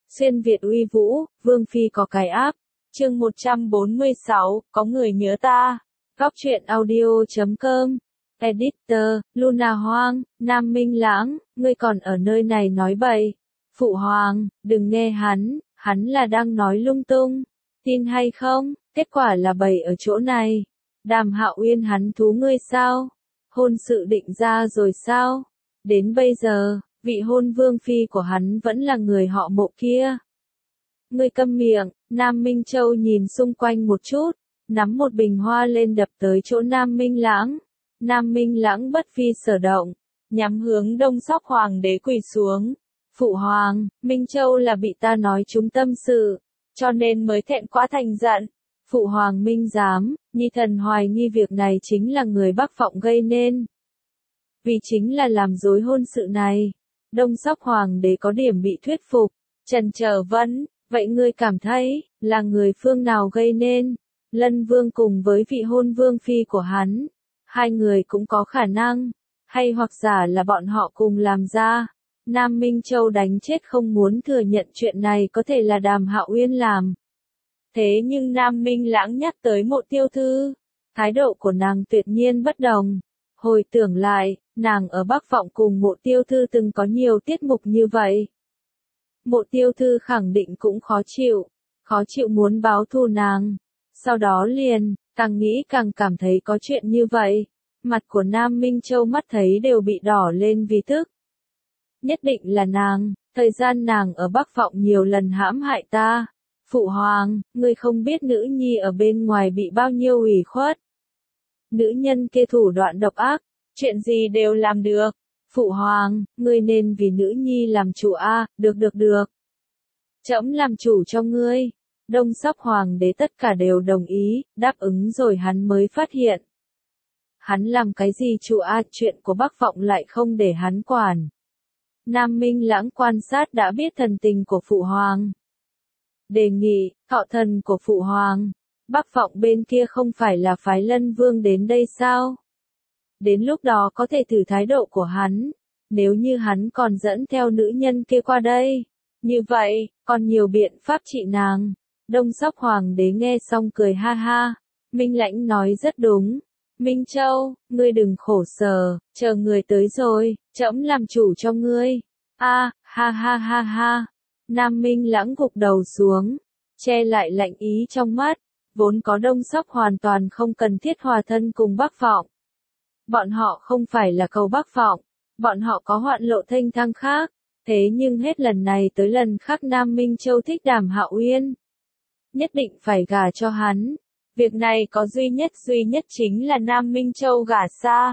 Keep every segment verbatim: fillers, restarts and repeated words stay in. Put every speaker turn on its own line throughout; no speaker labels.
Xuyên Việt uy vũ, Vương Phi có cái áp. Chương một trăm bốn mươi sáu, có người nhớ ta. Góc truyện audio chấm com. Editor, Luna Hoang, Nam Minh Lãng, ngươi còn ở nơi này nói bậy. Phụ hoàng, đừng nghe hắn, hắn là đang nói lung tung. Tin hay không, kết quả là bậy ở chỗ này. Đàm Hạo Uyên hắn thú ngươi sao? Hôn sự định ra rồi sao? Đến bây giờ, vị hôn vương phi của hắn vẫn là người họ Mộ kia. Ngươi câm miệng. Nam Minh Châu nhìn xung quanh một chút, nắm một bình hoa lên đập tới chỗ Nam Minh Lãng. Nam Minh Lãng bất phi sở động, nhắm hướng Đông Sóc Hoàng đế quỳ xuống. Phụ hoàng, Minh Châu là bị ta nói trúng tâm sự, cho nên mới thẹn quá thành giận. Phụ hoàng minh giám, nhi thần hoài nghi việc này chính là người Bắc Vọng gây nên. Vì chính là làm rối hôn sự này. Đông Sóc Hoàng đế có điểm bị thuyết phục, trần chờ vẫn, vậy ngươi cảm thấy, là người phương nào gây nên? Lân Vương cùng với vị hôn vương phi của hắn, hai người cũng có khả năng, hay hoặc giả là bọn họ cùng làm ra. Nam Minh Châu đánh chết không muốn thừa nhận chuyện này có thể là Đàm Hạo Uyên làm. Thế nhưng Nam Minh Lãng nhắc tới Mộ Tiêu Thư, thái độ của nàng tuyệt nhiên bất đồng. Hồi tưởng lại, nàng ở Bắc Vọng cùng Mộ Tiêu Thư từng có nhiều tiết mục như vậy. Mộ Tiêu Thư khẳng định cũng khó chịu, khó chịu muốn báo thù nàng. Sau đó liền, càng nghĩ càng cảm thấy có chuyện như vậy. Mặt của Nam Minh Châu mắt thấy đều bị đỏ lên vì tức. Nhất định là nàng, thời gian nàng ở Bắc Vọng nhiều lần hãm hại ta. Phụ hoàng, ngươi không biết nữ nhi ở bên ngoài bị bao nhiêu ủy khuất. Nữ nhân kia thủ đoạn độc ác, chuyện gì đều làm được. Phụ hoàng, ngươi nên vì nữ nhi làm chủ a, à, được được được. Trẫm làm chủ cho ngươi. Đông Sóc Hoàng đế tất cả đều đồng ý, đáp ứng rồi hắn mới phát hiện. Hắn làm cái gì chủ a, à, chuyện của Bắc Vọng lại không để hắn quản. Nam Minh Lãng quan sát đã biết thần tình của phụ hoàng. Đề nghị, thọ thần của phụ hoàng. Bắc Vọng bên kia không phải là phái Lân Vương đến đây sao? Đến lúc đó có thể thử thái độ của hắn. Nếu như hắn còn dẫn theo nữ nhân kia qua đây. Như vậy, còn nhiều biện pháp trị nàng. Đông Sóc Hoàng đế nghe xong cười ha ha. Minh Lãnh nói rất đúng. Minh Châu, ngươi đừng khổ sở, chờ người tới rồi, trẫm làm chủ cho ngươi. A, à, ha ha ha ha. Nam Minh Lãng gục đầu xuống, che lại lạnh ý trong mắt. Vốn có Đông Sóc hoàn toàn không cần thiết hòa thân cùng Bắc Vọng. Bọn họ không phải là cầu Bắc Vọng, bọn họ có hoạn lộ thanh thang khác. Thế nhưng hết lần này tới lần khác Nam Minh Châu thích Đàm Hạo Uyên. Nhất định phải gả cho hắn. Việc này có duy nhất duy nhất chính là Nam Minh Châu gả xa.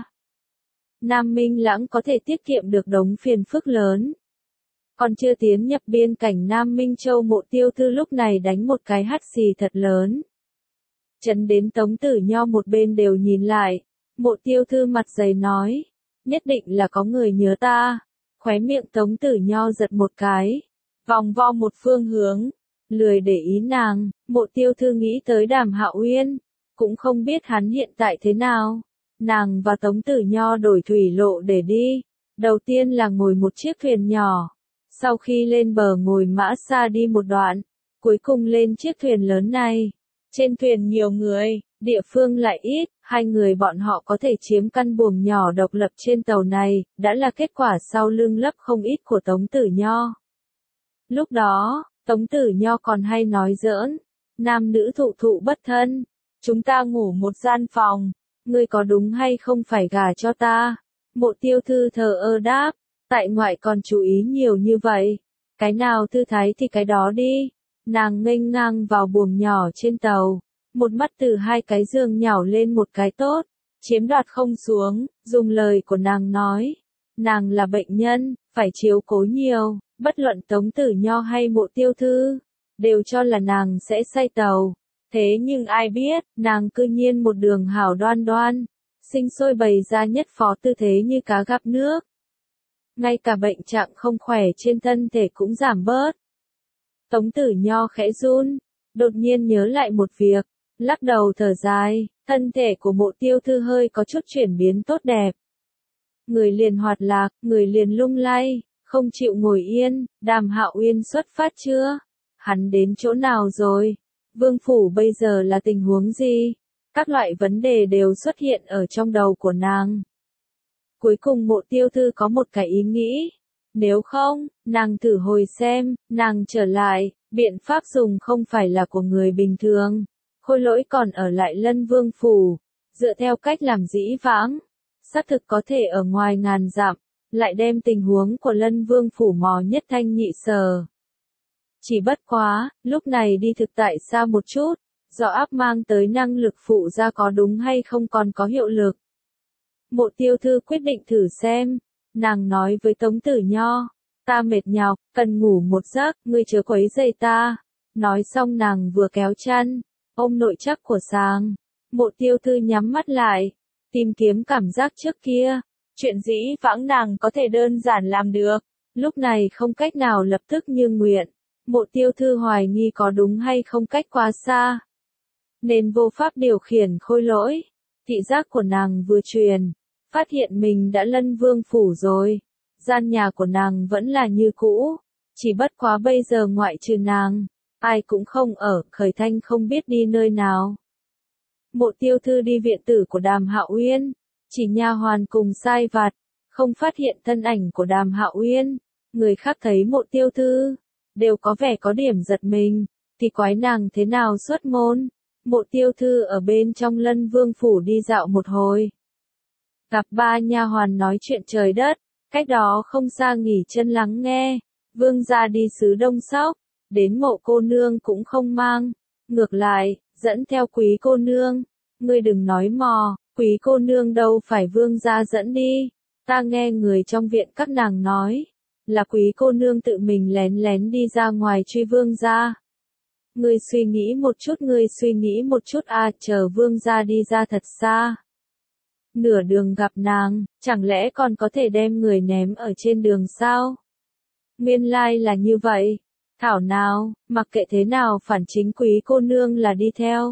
Nam Minh Lãng có thể tiết kiệm được đống phiền phức lớn. Còn chưa tiến nhập biên cảnh Nam Minh Châu, Mộ Tiêu Thư lúc này đánh một cái hắt xì thật lớn. Chấn đến Tống Tử Nho một bên đều nhìn lại. Mộ Tiêu Thư mặt dày nói. Nhất định là có người nhớ ta. Khóe miệng Tống Tử Nho giật một cái. Vòng vo một phương hướng. Lười để ý nàng. Mộ Tiêu Thư nghĩ tới Đàm Hạo Uyên. Cũng không biết hắn hiện tại thế nào. Nàng và Tống Tử Nho đổi thủy lộ để đi. Đầu tiên là ngồi một chiếc thuyền nhỏ. Sau khi lên bờ ngồi mã xa đi một đoạn. Cuối cùng lên chiếc thuyền lớn này. Trên thuyền nhiều người, địa phương lại ít, hai người bọn họ có thể chiếm căn buồng nhỏ độc lập trên tàu này, đã là kết quả sau lưng lấp không ít của Tống Tử Nho. Lúc đó, Tống Tử Nho còn hay nói giỡn, nam nữ thụ thụ bất thân, chúng ta ngủ một gian phòng, ngươi có đúng hay không phải gả cho ta? Mộ Tiêu Thư thờ ơ đáp, tại ngoại còn chú ý nhiều như vậy, cái nào thư thái thì cái đó đi. Nàng nghênh ngang vào buồng nhỏ trên tàu, một mắt từ hai cái giường nhảo lên một cái tốt, chiếm đoạt không xuống, dùng lời của nàng nói. Nàng là bệnh nhân, phải chiếu cố nhiều, bất luận Tống Tử Nho hay Mộ Tiêu Thư, đều cho là nàng sẽ say tàu. Thế nhưng ai biết, nàng cư nhiên một đường hảo đoan đoan, sinh sôi bày ra nhất phó tư thế như cá gặp nước. Ngay cả bệnh trạng không khỏe trên thân thể cũng giảm bớt. Tống Tử Nho khẽ run, đột nhiên nhớ lại một việc, lắc đầu thở dài, thân thể của Mộ Tiêu Thư hơi có chút chuyển biến tốt đẹp. Người liền hoạt lạc, người liền lung lay, không chịu ngồi yên, Đàm Hạo Uyên xuất phát chưa? Hắn đến chỗ nào rồi? Vương phủ bây giờ là tình huống gì? Các loại vấn đề đều xuất hiện ở trong đầu của nàng. Cuối cùng Mộ Tiêu Thư có một cái ý nghĩ. Nếu không, nàng thử hồi xem, nàng trở lại, biện pháp dùng không phải là của người bình thường. Khôi Lỗi còn ở lại Lân Vương phủ, dựa theo cách làm dĩ vãng, xác thực có thể ở ngoài ngàn dặm, lại đem tình huống của Lân Vương phủ mò nhất thanh nhị sở. Chỉ bất quá, lúc này đi thực tại xa một chút, do áp mang tới năng lực phụ ra có đúng hay không còn có hiệu lực. Mộ Tiêu Thư quyết định thử xem, nàng nói với Tống Tử Nho, ta mệt nhọc, cần ngủ một giấc, ngươi chớ quấy rầy ta. Nói xong nàng vừa kéo chăn, ôm nội chắc của sàng. Mộ Tiêu Thư nhắm mắt lại, tìm kiếm cảm giác trước kia, chuyện dĩ vãng nàng có thể đơn giản làm được, lúc này không cách nào lập tức như nguyện. Mộ Tiêu Thư hoài nghi có đúng hay không cách quá xa, nên vô pháp điều khiển Khôi Lỗi. Thị giác của nàng vừa truyền, phát hiện mình đã Lân Vương phủ rồi. Gian nhà của nàng vẫn là như cũ, chỉ bất quá bây giờ ngoại trừ nàng, ai cũng không ở, Khởi Thanh không biết đi nơi nào. Mộ Tiêu Thư đi viện tử của Đàm Hạo Uyên, chỉ nha hoàn cùng sai vặt, không phát hiện thân ảnh của Đàm Hạo Uyên. Người khác thấy Mộ Tiêu Thư, đều có vẻ có điểm giật mình, thì quái nàng thế nào xuất môn. Mộ Tiêu Thư ở bên trong Lân Vương phủ đi dạo một hồi, gặp ba nha hoàn nói chuyện trời đất, cách đó không xa nghỉ chân lắng nghe. Vương gia đi xứ Đông Sóc, đến Mộ cô nương cũng không mang, ngược lại, dẫn theo Quý cô nương. Ngươi đừng nói mò, Quý cô nương đâu phải vương gia dẫn đi, ta nghe người trong viện các nàng nói, là Quý cô nương tự mình lén lén đi ra ngoài truy vương gia. Ngươi suy nghĩ một chút, ngươi suy nghĩ một chút à, chờ vương gia đi ra thật xa. Nửa đường gặp nàng, chẳng lẽ còn có thể đem người ném ở trên đường sao? Nguyên lai là như vậy. Thảo nào, mặc kệ thế nào phản chính Quý cô nương là đi theo.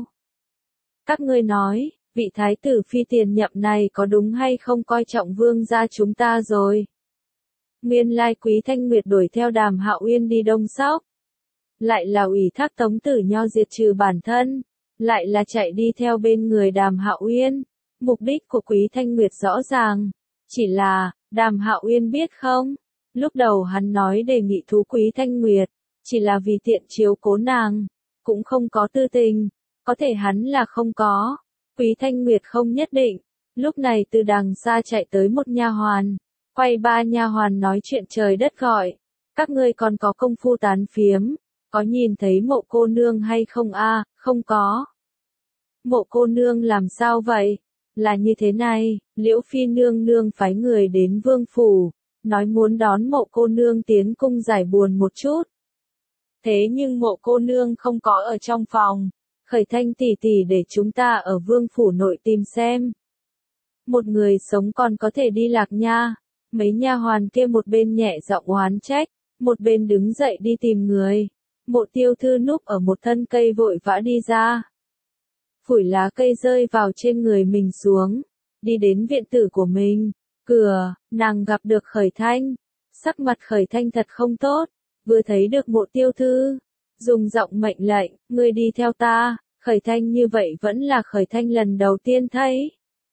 Các ngươi nói, vị thái tử phi tiền nhậm này có đúng hay không coi trọng vương gia chúng ta rồi? Nguyên lai Quý Thanh Nguyệt đuổi theo Đàm Hạo Uyên đi Đông Sóc, lại là ủy thác Tống Tử Nho diệt trừ bản thân, lại là chạy đi theo bên người Đàm Hạo Uyên. Mục đích của Quý Thanh Nguyệt rõ ràng, chỉ là, Đàm Hạo Uyên biết không? Lúc đầu hắn nói đề nghị thú Quý Thanh Nguyệt, chỉ là vì tiện chiếu cố nàng, cũng không có tư tình, có thể hắn là không có. Quý Thanh Nguyệt không nhất định. Lúc này từ đằng xa chạy tới một nha hoàn, quay ba nha hoàn nói chuyện trời đất gọi, các ngươi còn có công phu tán phiếm, có nhìn thấy Mộ cô nương hay không a? Không có. Mộ cô nương làm sao vậy? Là như thế này, Liễu Phi nương nương phái người đến vương phủ, nói muốn đón Mộ cô nương tiến cung giải buồn một chút. Thế nhưng Mộ cô nương không có ở trong phòng, Khởi Thanh tỷ tỷ để chúng ta ở vương phủ nội tìm xem. Một người sống còn có thể đi lạc nha. Mấy nha hoàn kia một bên nhẹ giọng oán trách, một bên đứng dậy đi tìm người. Mộ Tiêu Thư núp ở một thân cây vội vã đi ra, phủi lá cây rơi vào trên người mình xuống, đi đến viện tử của mình. Cửa, nàng gặp được Khởi Thanh. Sắc mặt Khởi Thanh thật không tốt, vừa thấy được Mộ Tiêu Thư, dùng giọng mệnh lệnh, ngươi đi theo ta. Khởi Thanh như vậy vẫn là Khởi Thanh lần đầu tiên thấy.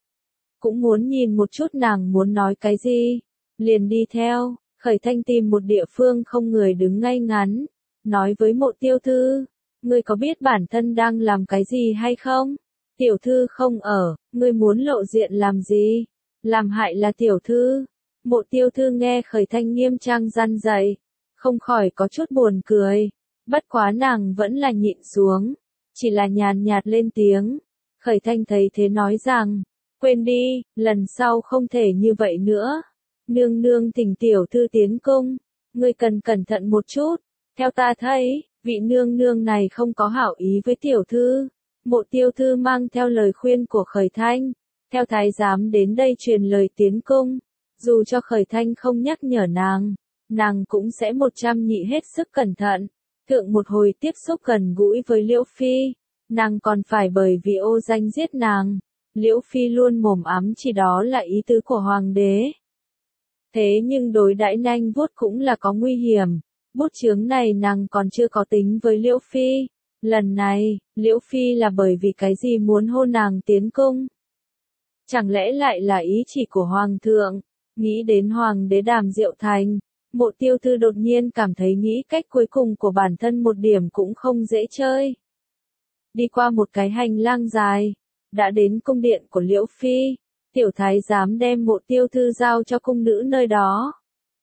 Cũng muốn nhìn một chút nàng muốn nói cái gì, liền đi theo. Khởi Thanh tìm một địa phương không người đứng ngay ngắn, nói với Mộ Tiêu Thư, ngươi có biết bản thân đang làm cái gì hay không? Tiểu thư không ở, ngươi muốn lộ diện làm gì? Làm hại là tiểu thư. Mộ Tiêu Thư nghe Khởi Thanh nghiêm trang răn dạy, không khỏi có chút buồn cười, bất quá nàng vẫn là nhịn xuống, chỉ là nhàn nhạt lên tiếng. Khởi Thanh thấy thế nói rằng, quên đi, lần sau không thể như vậy nữa. Nương nương thỉnh tiểu thư tiến cung, ngươi cần cẩn thận một chút. Theo ta thấy, vị nương nương này không có hảo ý với tiểu thư. Mộ Tiêu Thư mang theo lời khuyên của Khởi Thanh, theo thái giám đến đây truyền lời tiến cung. Dù cho Khởi Thanh không nhắc nhở nàng, nàng cũng sẽ một trăm nhị hết sức cẩn thận. Thượng một hồi tiếp xúc gần gũi với Liễu Phi, nàng còn phải bởi vì ô danh giết nàng. Liễu Phi luôn mồm ám chỉ đó là ý tứ của hoàng đế. Thế nhưng đối đãi nanh vuốt cũng là có nguy hiểm. Bút chướng này nàng còn chưa có tính với Liễu Phi. Lần này, Liễu Phi là bởi vì cái gì muốn hôn nàng tiến cung? Chẳng lẽ lại là ý chỉ của Hoàng thượng? Nghĩ đến Hoàng đế Đàm Diệu Thành, Mộ Tiêu Thư đột nhiên cảm thấy nghĩ cách cuối cùng của bản thân một điểm cũng không dễ chơi. Đi qua một cái hành lang dài, đã đến cung điện của Liễu Phi, tiểu thái giám đem Mộ Tiêu Thư giao cho cung nữ nơi đó.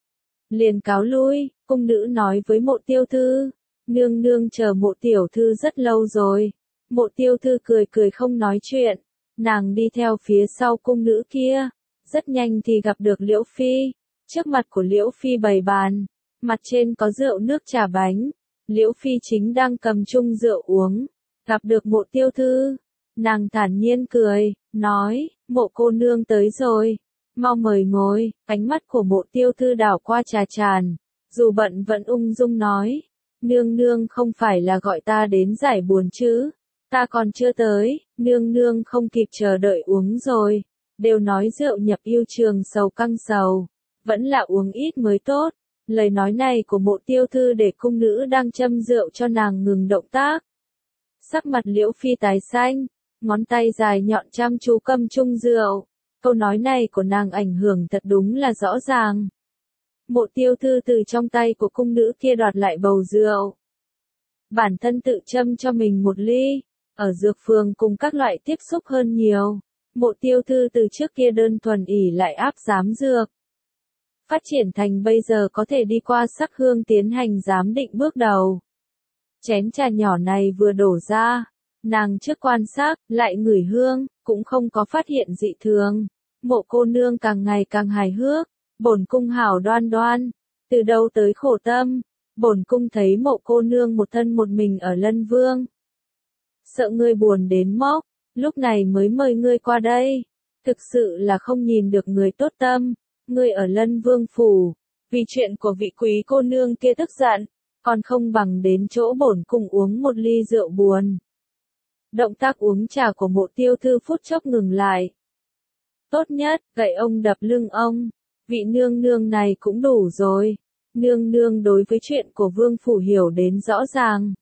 Liền cáo lui, cung nữ nói với Mộ Tiêu Thư, nương nương chờ Mộ tiểu thư rất lâu rồi. Mộ Tiêu Thư cười cười không nói chuyện, nàng đi theo phía sau cung nữ kia, rất nhanh thì gặp được Liễu Phi. Trước mặt của Liễu Phi bày bàn, mặt trên có rượu nước trà bánh, Liễu Phi chính đang cầm chung rượu uống, gặp được Mộ Tiêu Thư, nàng thản nhiên cười, nói, Mộ cô nương tới rồi, mau mời ngồi. Ánh mắt của Mộ Tiêu Thư đảo qua trà tràn, dù bận vẫn ung dung nói, nương nương không phải là gọi ta đến giải buồn chứ, ta còn chưa tới, nương nương không kịp chờ đợi uống rồi, đều nói rượu nhập yêu trường sầu căng sầu, vẫn là uống ít mới tốt. Lời nói này của Mộ Tiêu Thư để cung nữ đang châm rượu cho nàng ngừng động tác. Sắc mặt Liễu Phi tái xanh, ngón tay dài nhọn chăm chú cầm chung rượu. Câu nói này của nàng ảnh hưởng thật đúng là rõ ràng. Mộ Tiêu Thư từ trong tay của cung nữ kia đoạt lại bầu rượu. Bản thân tự châm cho mình một ly, ở dược phường cùng các loại tiếp xúc hơn nhiều. Mộ Tiêu Thư từ trước kia đơn thuần ỷ lại áp giám dược. Phát triển thành bây giờ có thể đi qua sắc hương tiến hành giám định bước đầu. Chén trà nhỏ này vừa đổ ra, nàng trước quan sát, lại ngửi hương, cũng không có phát hiện dị thường. Mộ cô nương càng ngày càng hài hước, bổn cung hảo đoan đoan, từ đâu tới khổ tâm, bổn cung thấy Mộ cô nương một thân một mình ở Lân Vương. Sợ ngươi buồn đến mốc, lúc này mới mời ngươi qua đây, thực sự là không nhìn được người tốt tâm, ngươi ở Lân Vương phủ, vì chuyện của vị quý cô nương kia tức giận, còn không bằng đến chỗ bổn cung uống một ly rượu buồn. Động tác uống trà của Mộ Tiêu Thư phút chốc ngừng lại. Tốt nhất, gậy ông đập lưng ông, vị nương nương này cũng đủ rồi, nương nương đối với chuyện của vương phủ hiểu đến rõ ràng.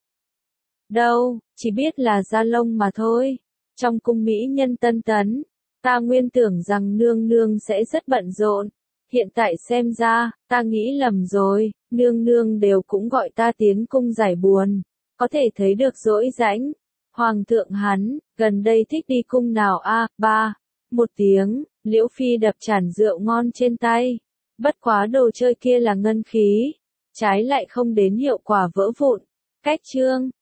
Đâu, chỉ biết là da lông mà thôi, trong cung mỹ nhân tân tấn, ta nguyên tưởng rằng nương nương sẽ rất bận rộn, hiện tại xem ra, ta nghĩ lầm rồi, nương nương đều cũng gọi ta tiến cung giải buồn, có thể thấy được dỗi rãnh. Hoàng thượng hắn, gần đây thích đi cung nào a? À, ba. Một tiếng, Liễu Phi đập chản rượu ngon trên tay. Bất quá đồ chơi kia là ngân khí, trái lại không đến hiệu quả vỡ vụn. Cách chương